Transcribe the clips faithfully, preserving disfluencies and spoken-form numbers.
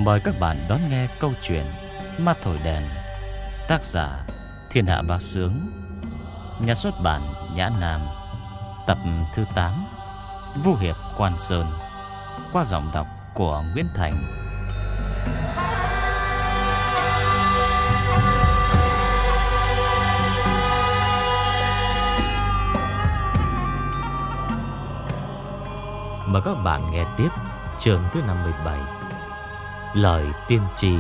Mời các bạn đón nghe câu chuyện Ma Thổi Đèn. Tác giả Thiên Hạ Bá Sướng. Nhà xuất bản Nhã Nam. Tập thứ tám, Vu Hiệp Quan Sơn. Qua giọng đọc của Nguyễn Thành. Mời các bạn nghe tiếp chương thứ năm mươi bảy, Lời tiên tri.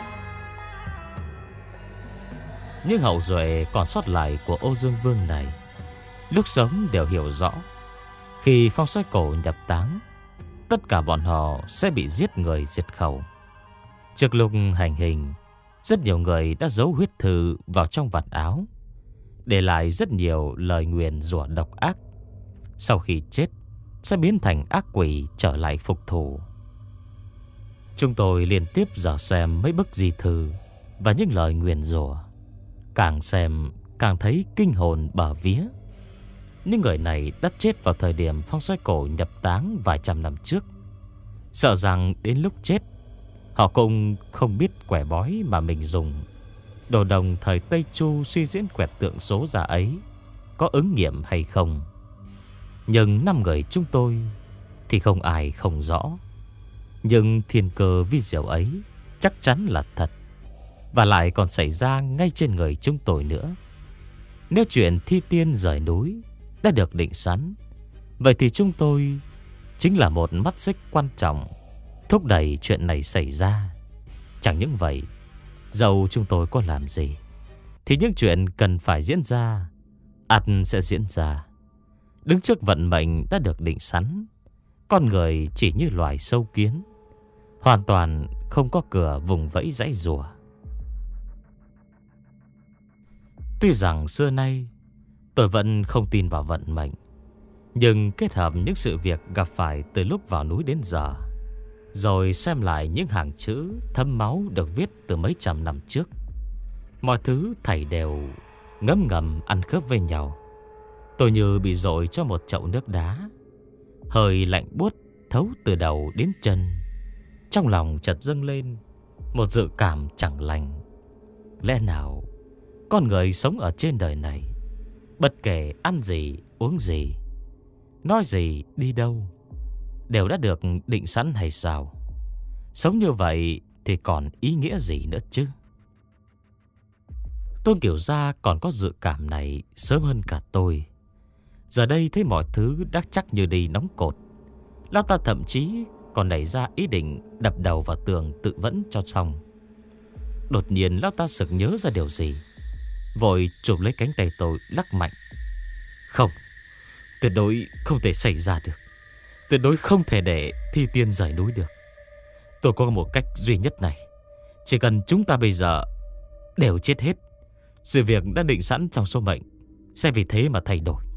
Những hậu duệ còn sót lại của Ô Dương Vương này lúc sống đều hiểu rõ, khi Phong Xoay Cổ nhập táng, tất cả bọn họ sẽ bị giết người diệt khẩu. Trước lúc hành hình, rất nhiều người đã giấu huyết thư vào trong vạt áo, để lại rất nhiều lời nguyền rủa độc ác. Sau khi chết sẽ biến thành ác quỷ trở lại phục thù. Chúng tôi liên tiếp dò xem mấy bức di thư và những lời nguyền rủa. Càng xem càng thấy kinh hồn bở vía. Những người này đã chết vào thời điểm Phong Xoay Cổ nhập táng vài trăm năm trước. Sợ rằng đến lúc chết, họ cũng không biết quẻ bói mà mình dùng. Đồ đồng thời Tây Chu suy diễn quẹt tượng số ra ấy có ứng nghiệm hay không. Nhưng năm người chúng tôi thì không ai không rõ. Nhưng thiên cơ vi diệu ấy chắc chắn là thật, và lại còn xảy ra ngay trên người chúng tôi nữa. Nếu chuyện thi tiên rời núi đã được định sẵn, vậy thì chúng tôi chính là một mắt xích quan trọng thúc đẩy chuyện này xảy ra. Chẳng những vậy, dẫu chúng tôi có làm gì thì những chuyện cần phải diễn ra ắt sẽ diễn ra. Đứng trước vận mệnh đã được định sẵn, con người chỉ như loài sâu kiến, hoàn toàn không có cửa vùng vẫy giãy giụa. Tuy rằng xưa nay tôi vẫn không tin vào vận mệnh, nhưng kết hợp những sự việc gặp phải từ lúc vào núi đến giờ, rồi xem lại những hàng chữ thấm máu được viết từ mấy trăm năm trước, mọi thứ thảy đều ngấm ngầm ăn khớp với nhau. Tôi như bị dội cho một chậu nước đá, hơi lạnh buốt thấu từ đầu đến chân. Trong lòng chợt dâng lên một dự cảm chẳng lành. Lẽ nào con người sống ở trên đời này, bất kể ăn gì, uống gì, nói gì, đi đâu, đều đã được định sẵn hay sao? Sống như vậy thì còn ý nghĩa gì nữa chứ? Tôn Kiểu Gia còn có dự cảm này sớm hơn cả tôi. Giờ đây thấy mọi thứ đã chắc như đi nóng cột, lão ta thậm chí còn nảy ra ý định đập đầu vào tường tự vẫn cho xong. Đột nhiên lão ta sực nhớ ra điều gì, vội chụp lấy cánh tay tôi lắc mạnh. Không, tuyệt đối không thể xảy ra được. Tuyệt đối không thể để thi tiên rời núi được. Tôi có một cách duy nhất này. Chỉ cần chúng ta bây giờ đều chết hết, sự việc đã định sẵn trong số mệnh sẽ vì thế mà thay đổi.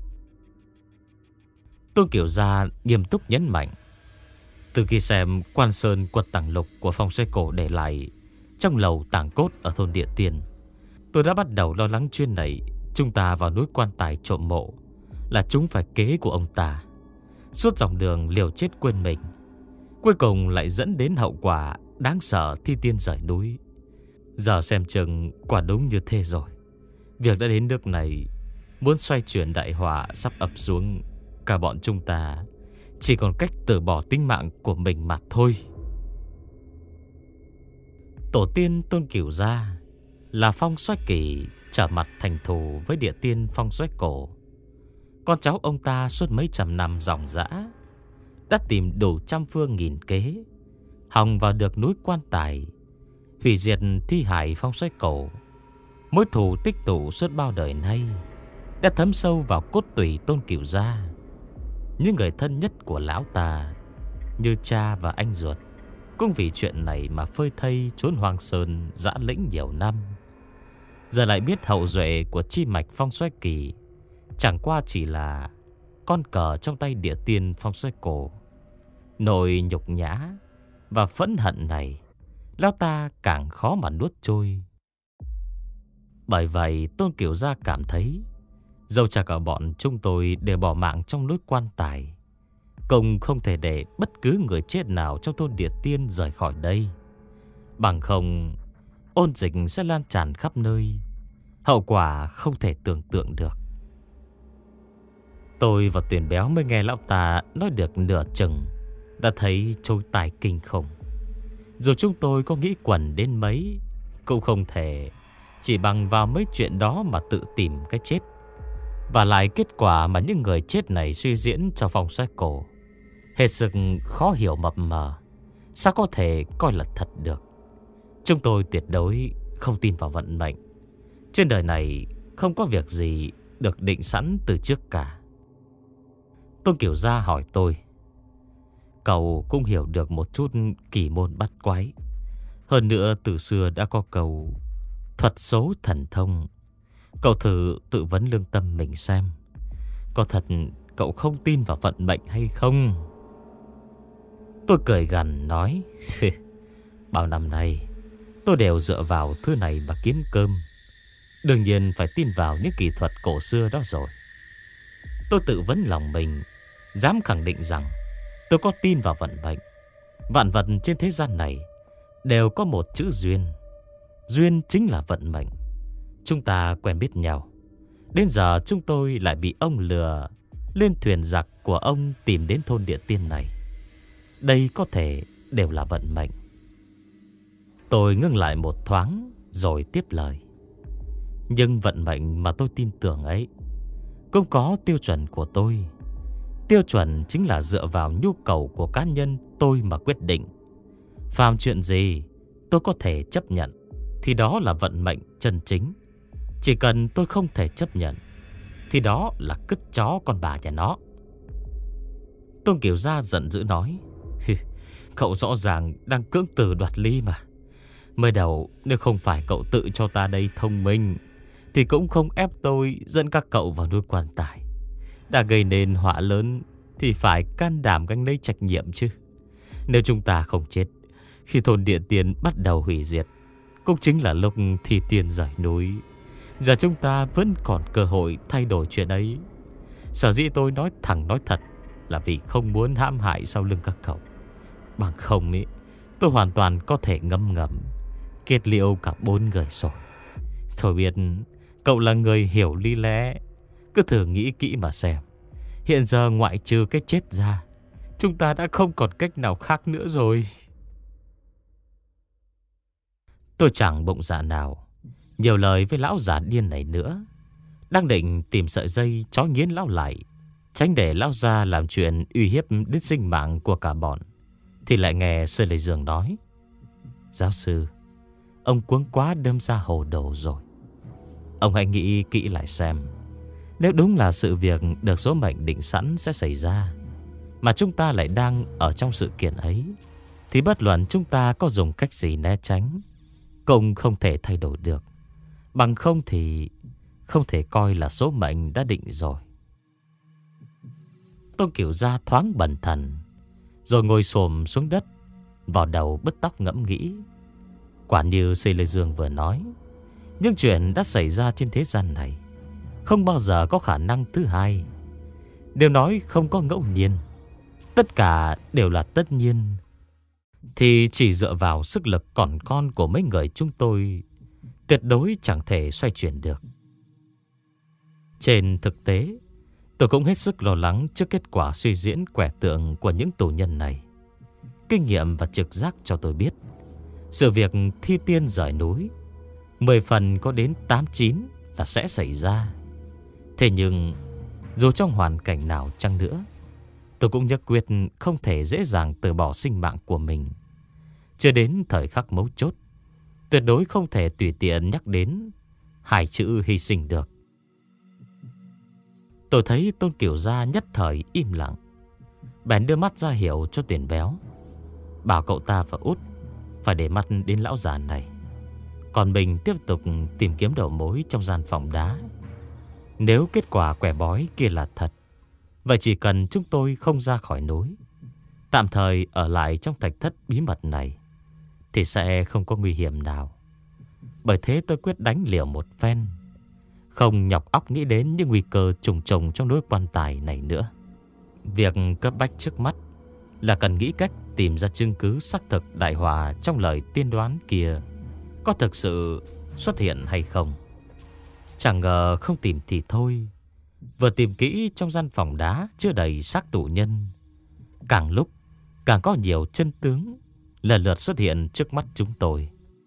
Tôn Kiểu Gia nghiêm túc nhấn mạnh. Từ khi xem Quan Sơn quật tàng lục của Phong Xoay Cổ để lại trong lầu tàng cốt ở thôn Địa Tiên, tôi đã bắt đầu lo lắng chuyện này. Chúng ta vào núi quan tài trộm mộ là chúng phải kế của ông ta. Suốt dòng đường liều chết quên mình, cuối cùng lại dẫn đến hậu quả đáng sợ thi tiên rời núi. Giờ xem chừng quả đúng như thế rồi. Việc đã đến nước này, muốn xoay chuyển đại họa sắp ập xuống, cả bọn chúng ta chỉ còn cách từ bỏ tính mạng của mình mà thôi. Tổ tiên Tôn Kiểu Gia là Phong Xoay Kỳ trở mặt thành thù với địa tiên Phong Xoay Cổ. Con cháu ông ta suốt mấy trăm năm dòng dã đã tìm đủ trăm phương nghìn kế, hòng vào được núi quan tài, hủy diệt thi hài Phong Xoay Cổ. Mối thù tích tụ suốt bao đời nay đã thấm sâu vào cốt tủy Tôn Kiểu Gia. Những người thân nhất của lão ta, như cha và anh ruột, cũng vì chuyện này mà phơi thây trốn hoang sơn dã lĩnh nhiều năm. Giờ lại biết hậu duệ của chi mạch Phong Xoay Kỳ chẳng qua chỉ là con cờ trong tay địa tiên Phong Xoay Cổ. Nỗi nhục nhã và phẫn hận này, lão ta càng khó mà nuốt trôi. Bởi vậy Tôn Kiểu Gia cảm thấy dẫu cả cả bọn chúng tôi đều bỏ mạng trong núi quan tài, cũng không thể để bất cứ người chết nào trong thôn Địa Tiên rời khỏi đây. Bằng không ôn dịch sẽ lan tràn khắp nơi, hậu quả không thể tưởng tượng được. Tôi và Tuyền Béo mới nghe lão ta nói được nửa chừng đã thấy trôi tài kinh khủng. Dù chúng tôi có nghĩ quẩn đến mấy, cũng không thể chỉ bằng vào mấy chuyện đó mà tự tìm cái chết. Và lại kết quả mà những người chết này suy diễn cho phong xoáy cổ hết sức khó hiểu mập mờ, sao có thể coi là thật được. Chúng tôi tuyệt đối không tin vào vận mệnh. Trên đời này không có việc gì được định sẵn từ trước cả. Tôn Kiểu Gia hỏi tôi: cậu cũng hiểu được một chút kỳ môn bắt quái. Hơn nữa từ xưa đã có câu thuật số thần thông. Cậu thử tự vấn lương tâm mình xem, có thật cậu không tin vào vận mệnh hay không? Tôi cười gằn nói: bao năm nay tôi đều dựa vào thứ này mà kiếm cơm, đương nhiên phải tin vào những kỹ thuật cổ xưa đó rồi. Tôi tự vấn lòng mình, dám khẳng định rằng tôi có tin vào vận mệnh. Vạn vật trên thế gian này đều có một chữ duyên. Duyên chính là vận mệnh. Chúng ta quen biết nhau, đến giờ chúng tôi lại bị ông lừa lên thuyền giặc của ông tìm đến thôn Địa Tiên này. Đây có thể đều là vận mệnh. Tôi ngưng lại một thoáng rồi tiếp lời: nhưng vận mệnh mà tôi tin tưởng ấy cũng có tiêu chuẩn của tôi. Tiêu chuẩn chính là dựa vào nhu cầu của cá nhân tôi mà quyết định. Phàm chuyện gì tôi có thể chấp nhận thì đó là vận mệnh chân chính. Chỉ cần tôi không thể chấp nhận thì đó là cứt chó con bà nhà nó. Tôn Kiều Gia giận dữ nói: cậu rõ ràng đang cưỡng từ đoạt lý mà. Mới đầu nếu không phải cậu tự cho ta đây thông minh thì cũng không ép tôi dẫn các cậu vào nuôi quan tài. Đã gây nên họa lớn thì phải can đảm gánh lấy trách nhiệm chứ. Nếu chúng ta không chết khi thôn Địa Tiên bắt đầu hủy diệt, cũng chính là lúc thi tiên rời núi. Giờ chúng ta vẫn còn cơ hội thay đổi chuyện ấy. Sở dĩ tôi nói thẳng nói thật là vì không muốn hãm hại sau lưng các cậu. Bằng không ý, tôi hoàn toàn có thể ngâm ngầm kết liễu cả bốn người rồi. Thôi biết cậu là người hiểu lý lẽ, cứ thử nghĩ kỹ mà xem. Hiện giờ ngoại trừ cái chết ra, chúng ta đã không còn cách nào khác nữa rồi. Tôi chẳng bụng dạ nào nhiều lời với lão già điên này nữa. Đang định tìm sợi dây trói nghiến lão lại, tránh để lão già làm chuyện uy hiếp đến sinh mạng của cả bọn, thì lại nghe Sơ Lê Dương nói: giáo sư, ông cuống quá đâm ra hồ đồ rồi. Ông hãy nghĩ kỹ lại xem. Nếu đúng là sự việc được số mệnh định sẵn sẽ xảy ra, mà chúng ta lại đang ở trong sự kiện ấy, thì bất luận chúng ta có dùng cách gì né tránh cũng không thể thay đổi được. Bằng không thì không thể coi là số mệnh đã định rồi. Tôn Kiểu Gia thoáng bần thần, rồi ngồi xổm xuống đất, vào đầu bứt tóc ngẫm nghĩ. Quả như Sê Lê Dương vừa nói, những chuyện đã xảy ra trên thế gian này không bao giờ có khả năng thứ hai. Nếu nói không có ngẫu nhiên, tất cả đều là tất nhiên, thì chỉ dựa vào sức lực còn con của mấy người chúng tôi tuyệt đối chẳng thể xoay chuyển được. Trên thực tế, tôi cũng hết sức lo lắng trước kết quả suy diễn quẻ tượng của những tù nhân này. Kinh nghiệm và trực giác cho tôi biết, sự việc thi tiên rời núi mười phần có đến tám chín là sẽ xảy ra. Thế nhưng dù trong hoàn cảnh nào chăng nữa, tôi cũng nhất quyết không thể dễ dàng từ bỏ sinh mạng của mình. Chưa đến thời khắc mấu chốt, tuyệt đối không thể tùy tiện nhắc đến hai chữ hy sinh được. Tôi thấy Tôn Kiểu Gia nhất thời im lặng, bèn đưa mắt ra hiệu cho Tiền Béo, bảo cậu ta và Út phải để mắt đến lão già này. Còn mình tiếp tục tìm kiếm đầu mối trong gian phòng đá. Nếu kết quả quẻ bói kia là thật, vậy chỉ cần chúng tôi không ra khỏi núi, tạm thời ở lại trong thạch thất bí mật này, thì sẽ không có nguy hiểm nào. Bởi thế tôi quyết đánh liều một phen, không nhọc óc nghĩ đến những nguy cơ trùng trùng trong núi quan tài này nữa. Việc cấp bách trước mắt là cần nghĩ cách tìm ra chứng cứ xác thực đại hòa trong lời tiên đoán kia có thực sự xuất hiện hay không. Chẳng ngờ không tìm thì thôi, vừa tìm kỹ trong gian phòng đá chứa đầy xác tù nhân, càng lúc càng có nhiều chân tướng lần lượt xuất hiện trước mắt chúng tôi.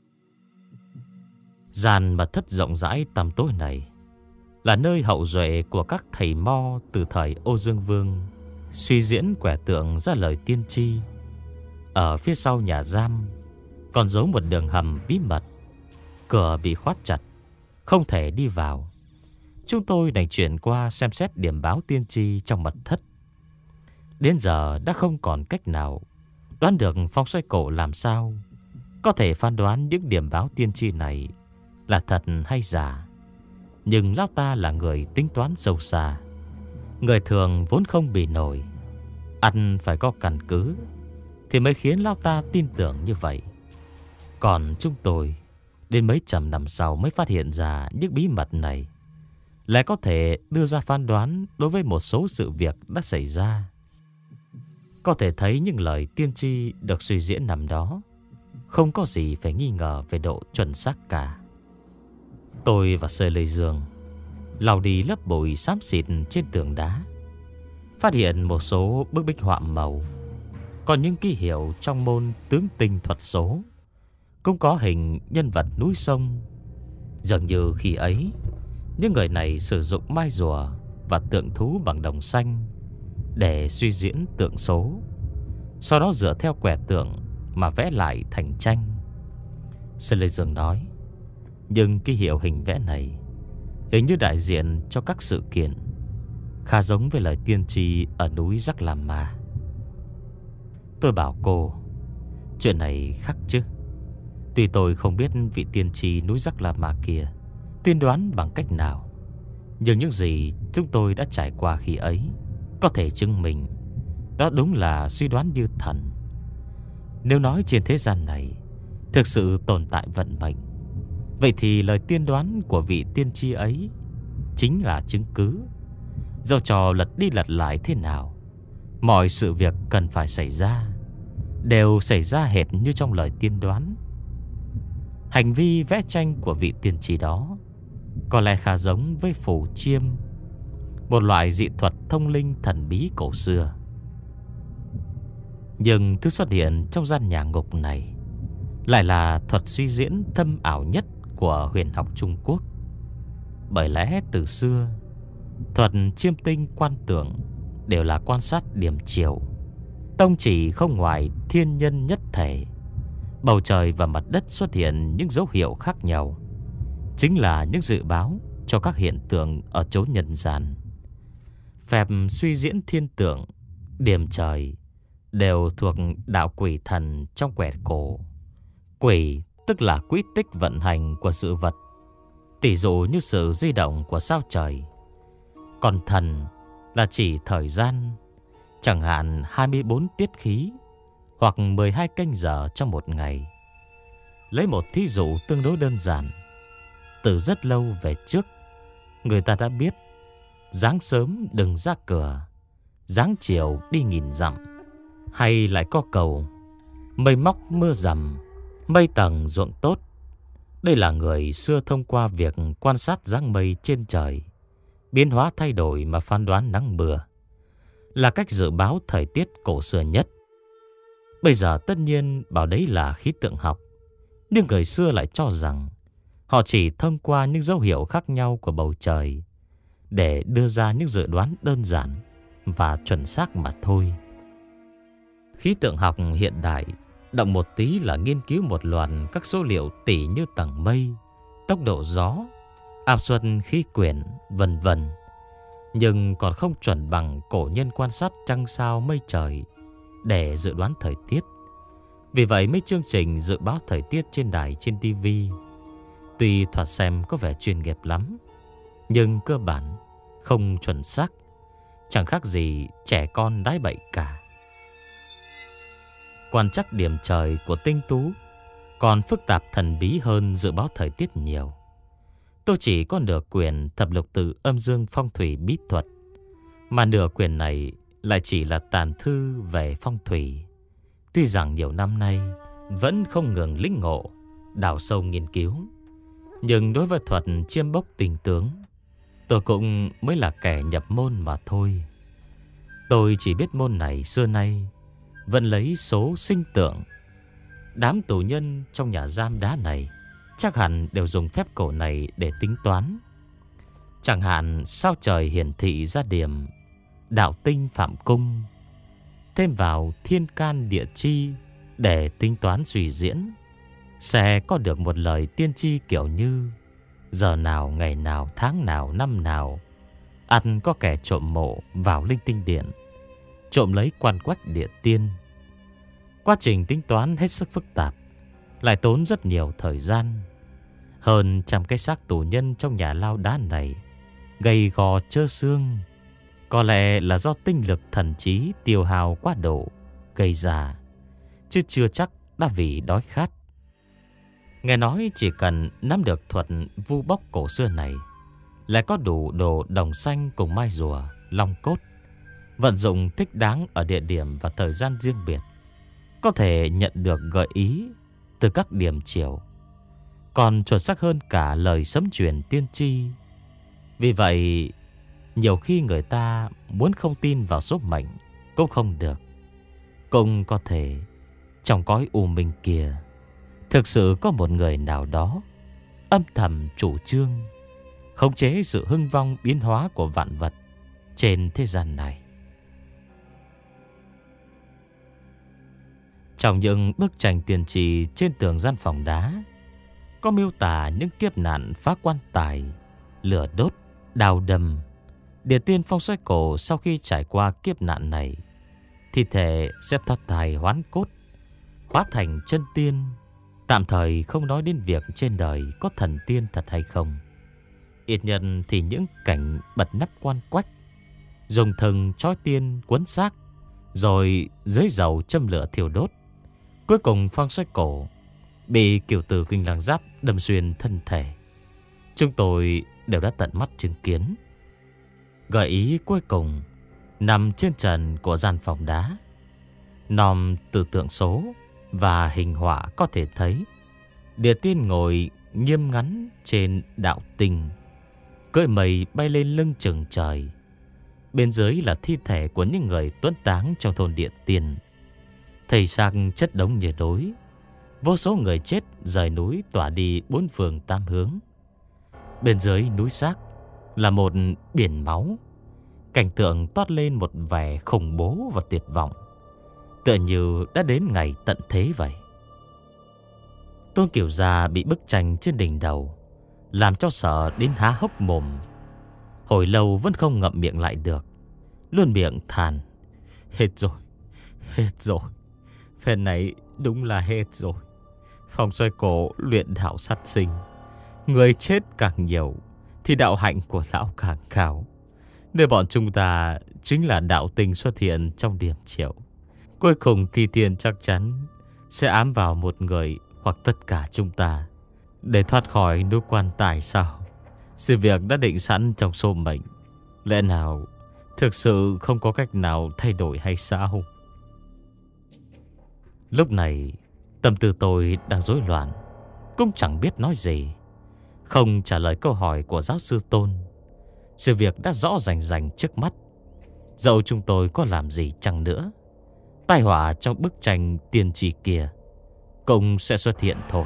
Gian mật thất rộng rãi tăm tối này là nơi hậu duệ của các thầy mo từ thời Ô Dương Vương suy diễn quẻ tượng ra lời tiên tri. Ở phía sau nhà giam còn giấu một đường hầm bí mật, cửa bị khóa chặt, không thể đi vào. Chúng tôi đành chuyển qua xem xét điểm báo tiên tri trong mật thất. Đến giờ đã không còn cách nào đoán được Phong Xoay Cổ làm sao có thể phán đoán những điểm báo tiên tri này là thật hay giả. Nhưng lão ta là người tính toán sâu xa, người thường vốn không bị nổi, ăn phải có căn cứ thì mới khiến lão ta tin tưởng như vậy. Còn chúng tôi đến mấy trăm năm sau mới phát hiện ra những bí mật này, lại có thể đưa ra phán đoán đối với một số sự việc đã xảy ra. Có thể thấy những lời tiên tri được suy diễn nằm đó không có gì phải nghi ngờ về độ chuẩn xác cả. Tôi và Sơ Lê Dương lau đi lớp bụi xám xịt trên tường đá, phát hiện một số bức bích họa màu, còn những ký hiệu trong môn tướng tinh thuật số, cũng có hình nhân vật núi sông. Dường như khi ấy những người này sử dụng mai rùa và tượng thú bằng đồng xanh để suy diễn tượng số, sau đó dựa theo quẻ tượng mà vẽ lại thành tranh. Sơn Lê Dương nói, nhưng ký hiệu hình vẽ này hình như đại diện cho các sự kiện, khá giống với lời tiên tri ở núi Rắc Làm Ma. Tôi bảo cô, chuyện này khác chứ. Tuy tôi không biết vị tiên tri núi Rắc La Ma kia tiên đoán bằng cách nào, nhưng những gì chúng tôi đã trải qua khi ấy có thể chứng minh đó đúng là suy đoán như thần. Nếu nói trên thế gian này thực sự tồn tại vận mệnh, vậy thì lời tiên đoán của vị tiên tri ấy chính là chứng cứ. Dẫu trò lật đi lật lại thế nào, mọi sự việc cần phải xảy ra đều xảy ra hệt như trong lời tiên đoán. Hành vi vẽ tranh của vị tiên tri đó có lẽ khá giống với phù chiêm, một loại dị thuật thông linh thần bí cổ xưa. Nhưng thứ xuất hiện trong gian nhà ngục này lại là thuật suy diễn thâm ảo nhất của huyền học Trung Quốc. Bởi lẽ từ xưa, thuật chiêm tinh quan tưởng đều là quan sát điểm chiều, tông chỉ không ngoài thiên nhân nhất thể. Bầu trời và mặt đất xuất hiện những dấu hiệu khác nhau, chính là những dự báo cho các hiện tượng ở chốn nhân gian. Phép suy diễn thiên tượng, điểm trời đều thuộc đạo quỷ thần trong quẻ cổ. Quỷ tức là quỹ tích vận hành của sự vật, tỷ dụ như sự di động của sao trời. Còn thần là chỉ thời gian, chẳng hạn hai mươi bốn tiết khí hoặc mười hai canh giờ trong một ngày. Lấy một thí dụ tương đối đơn giản, từ rất lâu về trước, người ta đã biết sáng sớm đừng ra cửa, sáng chiều đi nghìn dặm. Hay lại có cầu mây móc mưa rằm, mây tầng ruộng tốt. Đây là người xưa thông qua việc quan sát dáng mây trên trời, biến hóa thay đổi mà phán đoán nắng mưa, là cách dự báo thời tiết cổ xưa nhất. Bây giờ tất nhiên bảo đấy là khí tượng học, nhưng người xưa lại cho rằng họ chỉ thông qua những dấu hiệu khác nhau của bầu trời để đưa ra những dự đoán đơn giản và chuẩn xác mà thôi. Khí tượng học hiện đại động một tí là nghiên cứu một loạt các số liệu tỉ như tầng mây, tốc độ gió, áp suất khí quyển, vân vân, nhưng còn không chuẩn bằng cổ nhân quan sát trăng sao mây trời để dự đoán thời tiết. Vì vậy mấy chương trình dự báo thời tiết trên đài trên ti vi tuy thoạt xem có vẻ chuyên nghiệp lắm, nhưng cơ bản không chuẩn xác, chẳng khác gì trẻ con đái bậy cả. Quan trắc điểm trời của tinh tú còn phức tạp thần bí hơn dự báo thời tiết nhiều. Tôi chỉ có nửa quyển thập lục tự âm dương phong thủy bí thuật, mà nửa quyển này lại chỉ là tàn thư về phong thủy. Tuy rằng nhiều năm nay vẫn không ngừng lĩnh ngộ, đào sâu nghiên cứu, nhưng đối với thuật chiêm bốc tình tướng, tôi cũng mới là kẻ nhập môn mà thôi. Tôi chỉ biết môn này xưa nay vẫn lấy số sinh tượng. Đám tù nhân trong nhà giam đá này chắc hẳn đều dùng phép cổ này để tính toán. Chẳng hạn sao trời hiển thị ra điểm đạo tinh phạm cung, thêm vào thiên can địa chi để tính toán suy diễn, sẽ có được một lời tiên tri kiểu như giờ nào, ngày nào, tháng nào, năm nào ăn có kẻ trộm mộ vào linh tinh điện, trộm lấy quan quách địa tiên. Quá trình tính toán hết sức phức tạp, lại tốn rất nhiều thời gian. Hơn trăm cái xác tù nhân trong nhà lao đá này gầy gò trơ xương, có lẽ là do tinh lực thần trí tiêu hao quá độ gây ra, chứ chưa chắc đã vì đói khát. Nghe nói chỉ cần nắm được thuật vu bốc cổ xưa này, lại có đủ đồ đồng xanh cùng mai rùa, long cốt, vận dụng thích đáng ở địa điểm và thời gian riêng biệt, có thể nhận được gợi ý từ các điểm chiều, còn chuẩn xác hơn cả lời sấm truyền tiên tri. Vì vậy, nhiều khi người ta muốn không tin vào số mệnh cũng không được. Cũng có thể trong cõi u minh kia thực sự có một người nào đó âm thầm chủ trương khống chế sự hưng vong biến hóa của vạn vật trên thế gian này. Trong những bức tranh tiền trì trên tường gian phòng đá, có miêu tả những kiếp nạn phá quan tài, lửa đốt, đào đầm. Địa tiên phong xoay cổ sau khi trải qua kiếp nạn này, thi thể sẽ thoát thai hoán cốt, hóa thành chân tiên. Tạm thời không nói đến việc trên đời có thần tiên thật hay không, ít nhân thì những cảnh bật nắp quan quách, dùng thần trói tiên quấn xác, rồi dưới dầu châm lửa thiêu đốt. Cuối cùng phong xoay cổ bị kiều tử Kinh Lăng Giáp đâm xuyên thân thể, chúng tôi đều đã tận mắt chứng kiến. Gợi ý cuối cùng nằm trên trần của gian phòng đá. Nòm từ tượng số và hình họa có thể thấy địa tiên ngồi nghiêm ngắn trên đạo tinh, cưỡi mây bay lên lưng chừng trời. Bên dưới là thi thể của những người tuấn táng trong thôn địa tiên, thây xác chất đống như núi. Vô số người chết rời núi tỏa đi bốn phương tám hướng. Bên dưới núi xác là một biển máu. Cảnh tượng toát lên một vẻ khủng bố và tuyệt vọng, tựa như đã đến ngày tận thế vậy. Tôn Kiều Gia bị bức tranh trên đỉnh đầu làm cho sợ đến há hốc mồm, hồi lâu vẫn không ngậm miệng lại được, luôn miệng than: hết rồi, hết rồi, phen này đúng là hết rồi. Phong xoay cổ luyện đạo sát sinh, người chết càng nhiều thì đạo hạnh của lão càng cao. Nơi bọn chúng ta chính là đạo tinh xuất hiện trong điểm chiều. Cuối cùng thì tiền chắc chắn sẽ ám vào một người hoặc tất cả chúng ta để thoát khỏi núi quan tài sao? Sự việc đã định sẵn trong số mệnh, lẽ nào thực sự không có cách nào thay đổi hay sao? Lúc này tâm tư tôi đang rối loạn, cũng chẳng biết nói gì, không trả lời câu hỏi của giáo sư Tôn. Sự việc đã rõ rành rành trước mắt. Dẫu chúng tôi có làm gì chăng nữa, tai họa trong bức tranh tiên tri kia cũng sẽ xuất hiện thôi.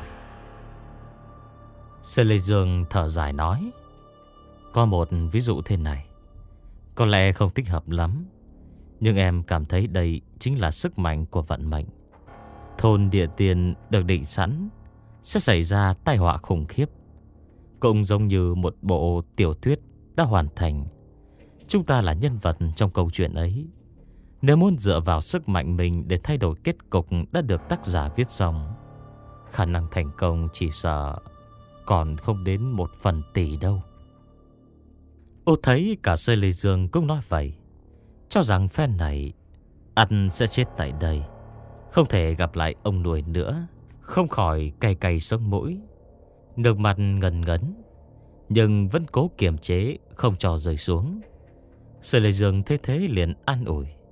Sơ Lê Dương thở dài nói: có một ví dụ thế này, có lẽ không thích hợp lắm, nhưng em cảm thấy đây chính là sức mạnh của vận mệnh. Thôn địa tiên được định sẵn sẽ xảy ra tai họa khủng khiếp, cũng giống như một bộ tiểu thuyết đã hoàn thành. Chúng ta là nhân vật trong câu chuyện ấy. Nếu muốn dựa vào sức mạnh mình để thay đổi kết cục đã được tác giả viết xong, khả năng thành công chỉ sợ còn không đến một phần tỷ đâu. Ô thấy cả Sơ Lê Dương cũng nói vậy, cho rằng phen này ăn sẽ chết tại đây, không thể gặp lại ông nuôi nữa, không khỏi cay cay sống mũi, nước mặt ngần ngấn, nhưng vẫn cố kiềm chế không cho rơi xuống. Sơ Lê Dương thấy thế liền an ủi: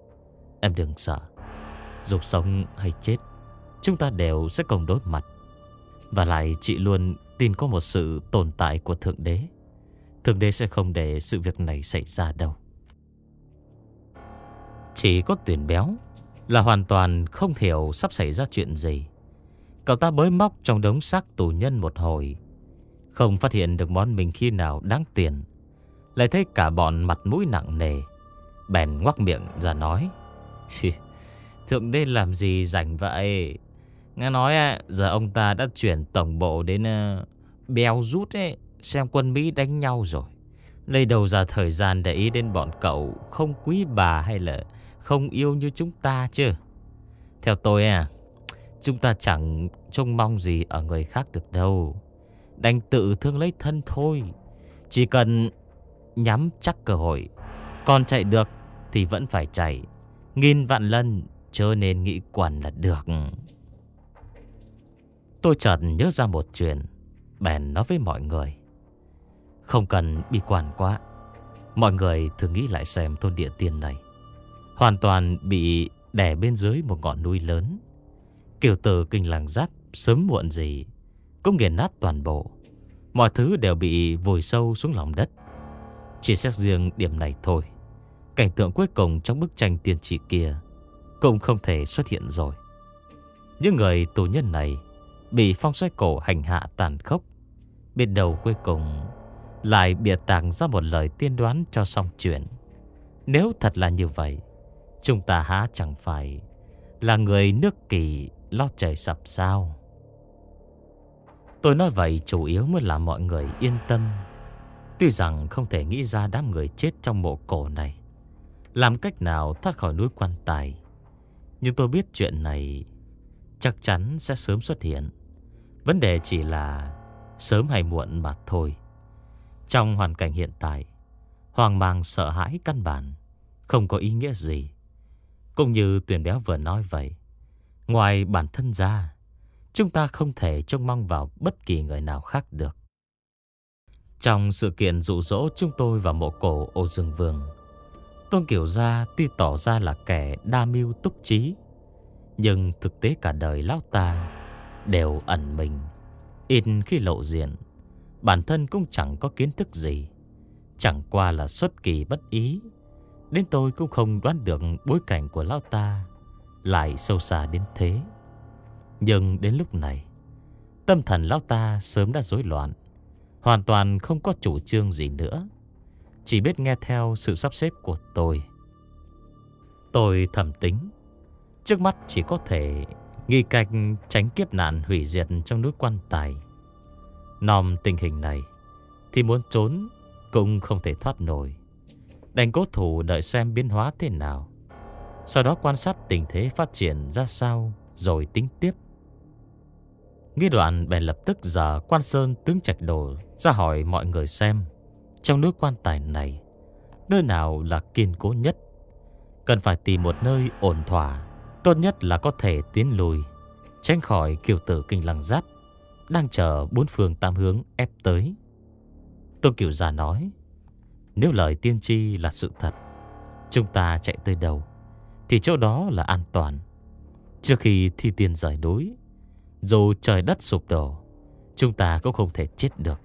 Em đừng sợ. Dù sống hay chết, chúng ta đều sẽ cùng đối mặt. Và lại chị luôn tin có một sự tồn tại của Thượng Đế. Thượng Đế sẽ không để sự việc này xảy ra đâu. Chỉ có Tuyền béo là hoàn toàn không hiểu sắp xảy ra chuyện gì. Cậu ta bới móc trong đống xác tù nhân một hồi, không phát hiện được món mình khi nào đáng tiền. Lại thấy cả bọn mặt mũi nặng nề, bèn ngoác miệng ra nói: Thượng Đế làm gì rảnh vậy? Nghe nói giờ ông ta đã chuyển tổng bộ đến Beo Rút ấy, xem quân Mỹ đánh nhau rồi. Lấy đâu ra thời gian để ý đến bọn cậu không quý bà hay là không yêu như chúng ta chứ? Theo tôi à, chúng ta chẳng trông mong gì ở người khác được đâu. Đành tự thương lấy thân thôi. Chỉ cần nhắm chắc cơ hội, còn chạy được thì vẫn phải chạy. Nghìn vạn lần chớ nên nghĩ quẩn là được. Tôi chợt nhớ ra một chuyện, bèn nói với mọi người: không cần bi quan quá. Mọi người thử nghĩ lại xem thôn Địa Tiên này hoàn toàn bị đè bên dưới một ngọn núi lớn. Kiều tử Kinh Lăng Giáp sớm muộn gì cũng nghiền nát toàn bộ. Mọi thứ đều bị vùi sâu xuống lòng đất. Chỉ xét riêng điểm này thôi, cảnh tượng cuối cùng trong bức tranh tiên tri kia cũng không thể xuất hiện rồi. Những người tù nhân này bị phong xoay cổ hành hạ tàn khốc, biết đầu cuối cùng lại bịa tàng ra một lời tiên đoán cho xong chuyện. Nếu thật là như vậy, chúng ta há chẳng phải là người nước Kỳ lo trời sập sao? Tôi nói vậy chủ yếu mới làm mọi người yên tâm. Tuy rằng không thể nghĩ ra đám người chết trong mộ cổ này làm cách nào thoát khỏi núi quan tài, nhưng tôi biết chuyện này chắc chắn sẽ sớm xuất hiện. Vấn đề chỉ là sớm hay muộn mà thôi. Trong hoàn cảnh hiện tại, hoang mang sợ hãi căn bản không có ý nghĩa gì. Cũng như Tuyền béo vừa nói vậy, ngoài bản thân ra, chúng ta không thể trông mong vào bất kỳ người nào khác được. Trong sự kiện dụ dỗ chúng tôi vào mộ cổ Ô Dương Vương, Tôn Kiểu Gia tuy tỏ ra là kẻ đa mưu túc trí, nhưng thực tế cả đời lão ta đều ẩn mình, ít khi lộ diện. Bản thân cũng chẳng có kiến thức gì, chẳng qua là xuất kỳ bất ý. Đến tôi cũng không đoán được bối cảnh của lão ta lại sâu xa đến thế. Nhưng đến lúc này, tâm thần lão ta sớm đã rối loạn, hoàn toàn không có chủ trương gì nữa, chỉ biết nghe theo sự sắp xếp của tôi. Tôi thầm tính, trước mắt chỉ có thể nghĩ cách tránh kiếp nạn hủy diệt trong núi quan tài. Nòm tình hình này thì muốn trốn cũng không thể thoát nổi, đành cố thủ đợi xem biến hóa thế nào, sau đó quan sát tình thế phát triển ra sao rồi tính tiếp. Nghi đoạn bèn lập tức giờ Quan Sơn tướng Trạch Đồ ra hỏi mọi người xem trong núi quan tài này nơi nào là kiên cố nhất. Cần phải tìm một nơi ổn thỏa, tốt nhất là có thể tiến lùi, tránh khỏi kiều tử Kinh Lăng Giáp đang chờ bốn phương tám hướng ép tới. Tôn Cửu Gia nói: nếu lời tiên tri là sự thật, chúng ta chạy tới đâu thì chỗ đó là an toàn. Trước khi thi tiên rời núi, dù trời đất sụp đổ, chúng ta cũng không thể chết được.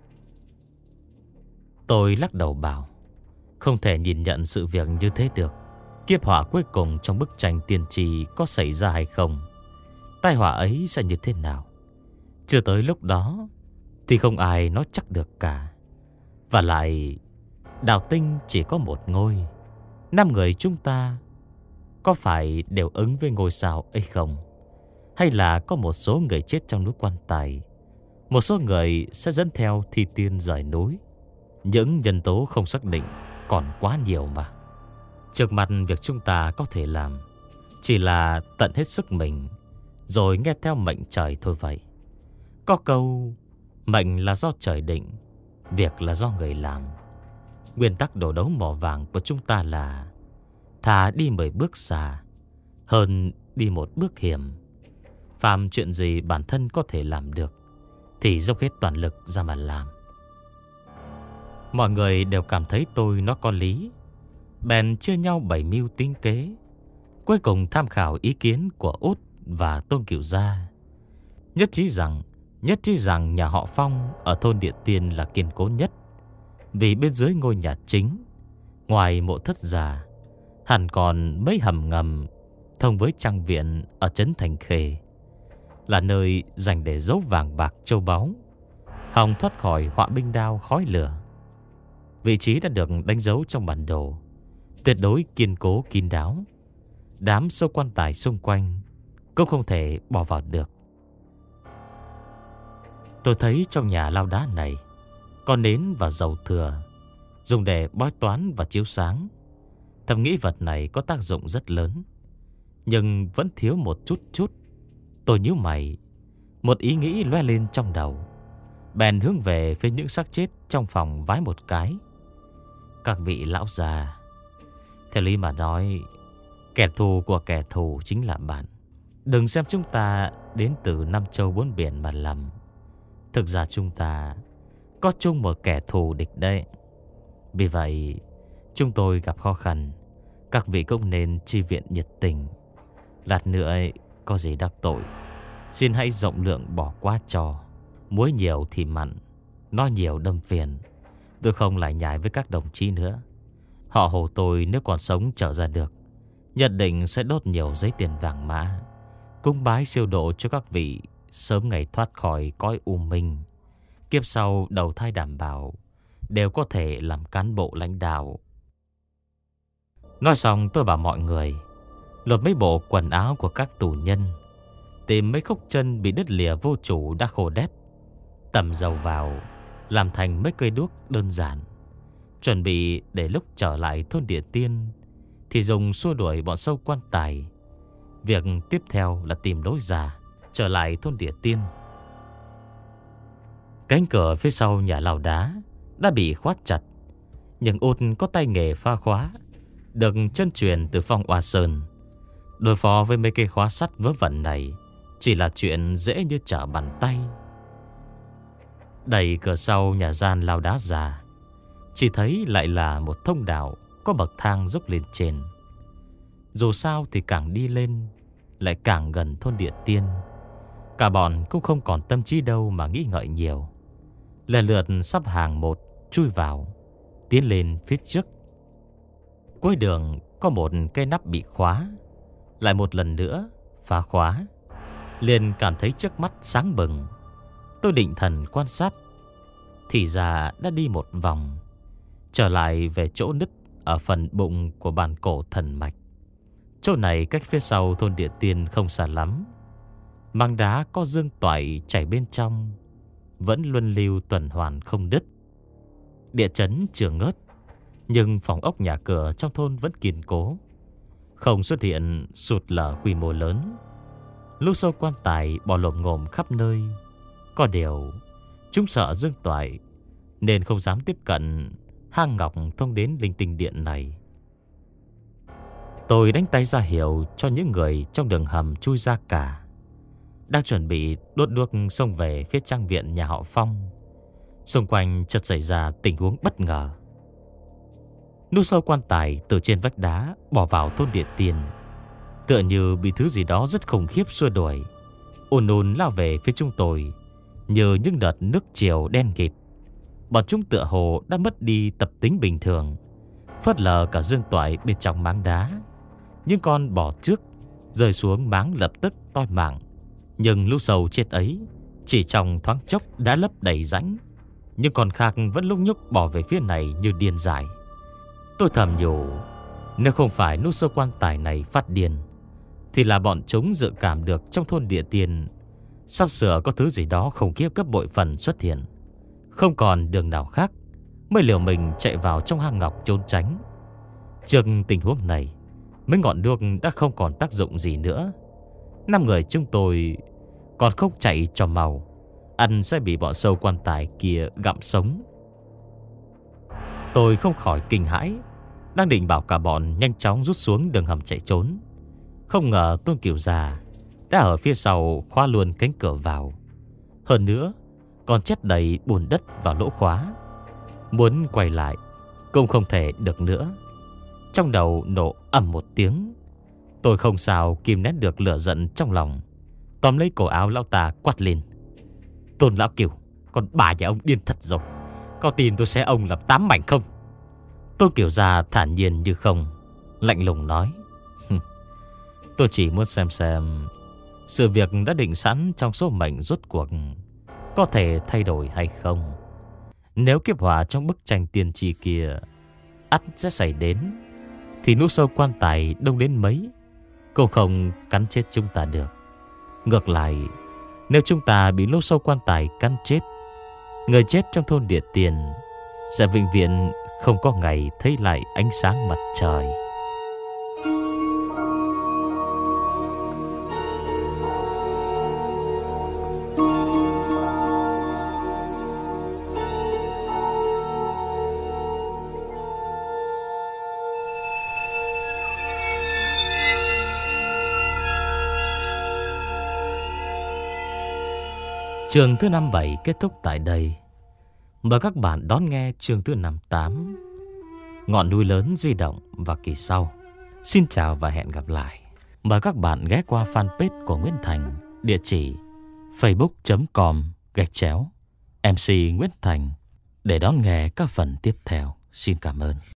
Tôi lắc đầu bảo: không thể nhìn nhận sự việc như thế được. Kiếp họa cuối cùng trong bức tranh tiên tri có xảy ra hay không, tai họa ấy sẽ như thế nào, chưa tới lúc đó thì không ai nói chắc được cả. Và lại, đào tinh chỉ có một ngôi, năm người chúng ta có phải đều ứng với ngôi sao ấy không? Hay là có một số người chết trong núi quan tài, một số người sẽ dẫn theo thi tiên rời núi? Những nhân tố không xác định còn quá nhiều mà. Trước mặt việc chúng ta có thể làm chỉ là tận hết sức mình, rồi nghe theo mệnh trời thôi vậy. Có câu mệnh là do trời định, việc là do người làm. Nguyên tắc đồ đấu mỏ vàng của chúng ta là thà đi mười bước xa hơn đi một bước hiểm. Phàm chuyện gì bản thân có thể làm được thì dốc hết toàn lực ra mà làm. Mọi người đều cảm thấy tôi nó có lý, bèn chia nhau bày mưu tính kế. Cuối cùng tham khảo ý kiến của Út và Tôn Cửu Gia, nhất trí rằng Nhất trí rằng nhà họ Phong ở thôn Địa Tiên là kiên cố nhất. Vì bên dưới ngôi nhà chính, ngoài mộ thất già, hẳn còn mấy hầm ngầm thông với trang viện ở trấn Thành Khê, là nơi dành để giấu vàng bạc châu báu, hòng thoát khỏi họa binh đao khói lửa. Vị trí đã được đánh dấu trong bản đồ, tuyệt đối kiên cố kín đáo. Đám sâu quan tài xung quanh cũng không thể bỏ vào được. Tôi thấy trong nhà lao đá này có nến và dầu thừa, dùng để bói toán và chiếu sáng. Thầm nghĩ vật này có tác dụng rất lớn, nhưng vẫn thiếu một chút chút. Tôi nhíu mày, một ý nghĩ loe lên trong đầu, bèn hướng về phía những xác chết trong phòng vái một cái. Các vị lão già, theo lý mà nói, kẻ thù của kẻ thù chính là bạn. Đừng xem chúng ta đến từ năm châu bốn biển mà lầm. Thực ra chúng ta có chung một kẻ thù địch đấy. Vì vậy, chúng tôi gặp khó khăn, các vị cũng nên chi viện nhiệt tình. Lát nữa ấy, có gì đắc tội, xin hãy rộng lượng bỏ qua cho. Muối nhiều thì mặn, nói nhiều đâm phiền. Tôi không lại nhại với các đồng chí nữa. Họ Hồ tôi nếu còn sống trở ra được, nhất định sẽ đốt nhiều giấy tiền vàng mã, cúng bái siêu độ cho các vị sớm ngày thoát khỏi cõi u minh. Kiếp sau đầu thai đảm bảo đều có thể làm cán bộ lãnh đạo. Nói xong tôi bảo mọi người lột mấy bộ quần áo của các tù nhân, tìm mấy khúc chân bị đứt lìa vô chủ đã khô đét, tẩm dầu vào, làm thành mấy cây đuốc đơn giản, chuẩn bị để lúc trở lại thôn Địa Tiên thì dùng xua đuổi bọn sâu quan tài. Việc tiếp theo là tìm lối ra trở lại thôn Địa Tiên. Cánh cửa phía sau nhà lào đá đã bị khóa chặt, nhưng Út có tay nghề phá khóa, được chân truyền từ Phong Oa Sơn. Đối phó với mấy cây khóa sắt vớ vẩn này chỉ là chuyện dễ như trở bàn tay. Đẩy cửa sau nhà gian lao đá già, chỉ thấy lại là một thông đạo có bậc thang dốc lên trên. Dù sao thì càng đi lên lại càng gần thôn Địa Tiên. Cả bọn cũng không còn tâm trí đâu mà nghĩ ngợi nhiều, lần lượt sắp hàng một chui vào, tiến lên phía trước. Cuối đường có một cây nắp bị khóa, lại một lần nữa phá khóa. Liền cảm thấy trước mắt sáng bừng. Tôi định thần quan sát, thì ra đã đi một vòng, trở lại về chỗ nứt ở phần bụng của bàn cổ thần mạch. Chỗ này cách phía sau thôn Địa Tiên không xa lắm. Măng đá có dương toại chảy bên trong, vẫn luân lưu tuần hoàn không đứt. Địa chấn chưa ngớt, nhưng phòng ốc nhà cửa trong thôn vẫn kiên cố, không xuất hiện sụt lở quy mô lớn. Lũ sâu quan tài bò lồm ngồm khắp nơi. Có điều chúng sợ dương toại nên không dám tiếp cận hang ngọc thông đến linh tinh điện này. Tôi đánh tay ra hiệu cho những người trong đường hầm chui ra cả, đang chuẩn bị đốt đuốc xông về phía trang viện nhà họ Phong. Xung quanh chợt xảy ra tình huống bất ngờ. Nút sâu quan tài từ trên vách đá bỏ vào thôn Địa Tiên, tựa như bị thứ gì đó rất khủng khiếp xua đuổi, ùn ùn lao về phía chúng tôi như những đợt nước triều đen kịt. Bọn chúng tựa hồ đã mất đi tập tính bình thường, phớt lờ cả dương toại bên trong máng đá. Những con bò trước rơi xuống máng lập tức toi mạng, nhưng lũ sâu chết ấy chỉ trong thoáng chốc đã lấp đầy rãnh. Nhưng con khác vẫn lúc nhúc bỏ về phía này như điên dại. Tôi thầm nhủ, nếu không phải nút sâu quan tài này phát điên, thì là bọn chúng dự cảm được trong thôn Địa Tiên sắp sửa có thứ gì đó khủng khiếp gấp bội phần xuất hiện. Không còn đường nào khác mới liều mình chạy vào trong hang ngọc trốn tránh. Trước tình huống này, mấy ngọn đuốc đã không còn tác dụng gì nữa. Năm người chúng tôi còn không chạy cho màu, ăn sẽ bị bọn sâu quan tài kia gặm sống. Tôi không khỏi kinh hãi, đang định bảo cả bọn nhanh chóng rút xuống đường hầm chạy trốn. Không ngờ Tôn Cửu già đã ở phía sau khóa luôn cánh cửa vào. Hơn nữa còn chất đầy bùn đất vào lỗ khóa. Muốn quay lại cũng không thể được nữa. Trong đầu nổ ầm một tiếng, Tôi không sao kìm nén được lửa giận trong lòng, tóm lấy cổ áo lão ta quát lên: Tôn lão Kiều, con bà nhà ông điên thật rồi. Có tin tôi xé ông làm tám mảnh không? Tôn Kiều Gia thản nhiên như không, lạnh lùng nói: Tôi chỉ muốn xem xem sự việc đã định sẵn trong số mệnh rốt cuộc có thể thay đổi hay không. Nếu kiếp hỏa trong bức tranh tiên tri kia ắt sẽ xảy đến, thì lũ sâu quan tài đông đến mấy cũng không cắn chết chúng ta được. Ngược lại, nếu chúng ta bị lũ sâu quan tài cắn chết, người chết trong thôn Địa Tiền sẽ vĩnh viễn không có ngày thấy lại ánh sáng mặt trời. Chương thứ năm bảy kết thúc tại đây. Mời các bạn đón nghe chương thứ năm tám, Ngọn núi lớn di động vào kỳ sau. Xin chào và hẹn gặp lại. Mời các bạn ghé qua fanpage của Nguyễn Thành, địa chỉ facebook.com gạch chéo MC Nguyễn Thành để đón nghe các phần tiếp theo. Xin cảm ơn.